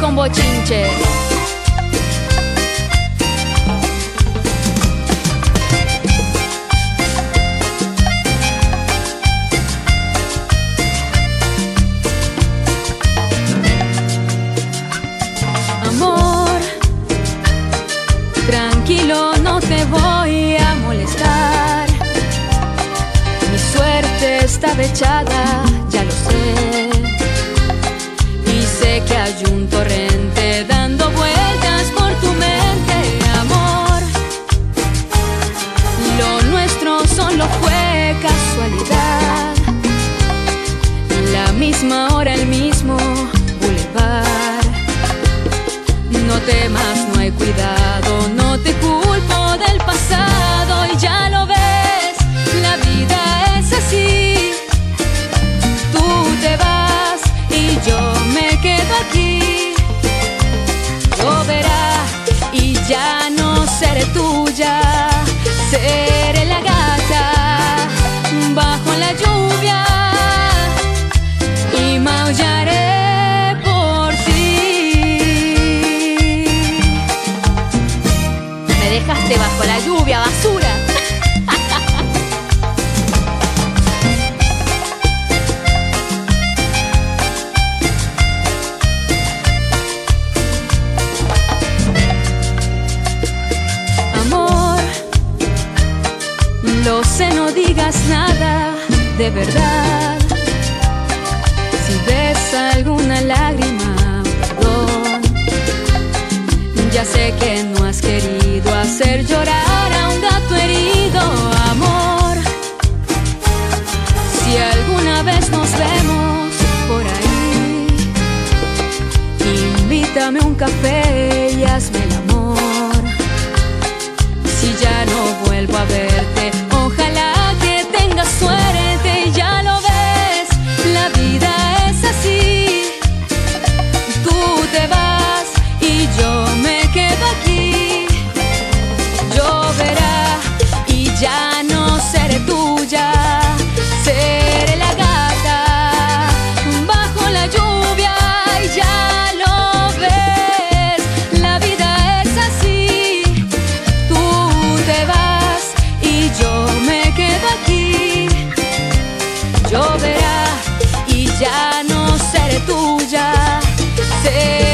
con bochinche. Amor, tranquilo, no te voy a molestar. Mi suerte estaba echada, ya lo sé. Y sé que hay un torrente dando vueltas por tu mente. Amor, lo nuestro solo fue casualidad. La misma hora, el mismo bulevar. No temas, no hay cuidado, no te culpo del pasado. Y ya lo ves, la vida es así. Tú te vas y yo me quedo aquí. Lloverá y ya no seré tuya. Seré la gata bajo la lluvia y maullaré por ti. Me dejaste bajo la lluvia, basura. Amor, lo sé, no digas nada, de verdad. Si ves alguna lágrima, perdón. Ya sé que no has querido hacer llorar a un gato herido. Amor, si alguna vez nos vemos por ahí, invítame un café y hazme el amor. Si ya no vuelvo a verte, ojalá que tengas suerte. Y ya lo ves, la vida es así. Tú te vas y yo me quedo aquí. Lloverá y ya no seré tuya. Seré la gata bajo la lluvia. Y ya lo ves, la vida es así. Tú te vas y yo me quedo aquí. Lloverá y ya no seré tuya. Seré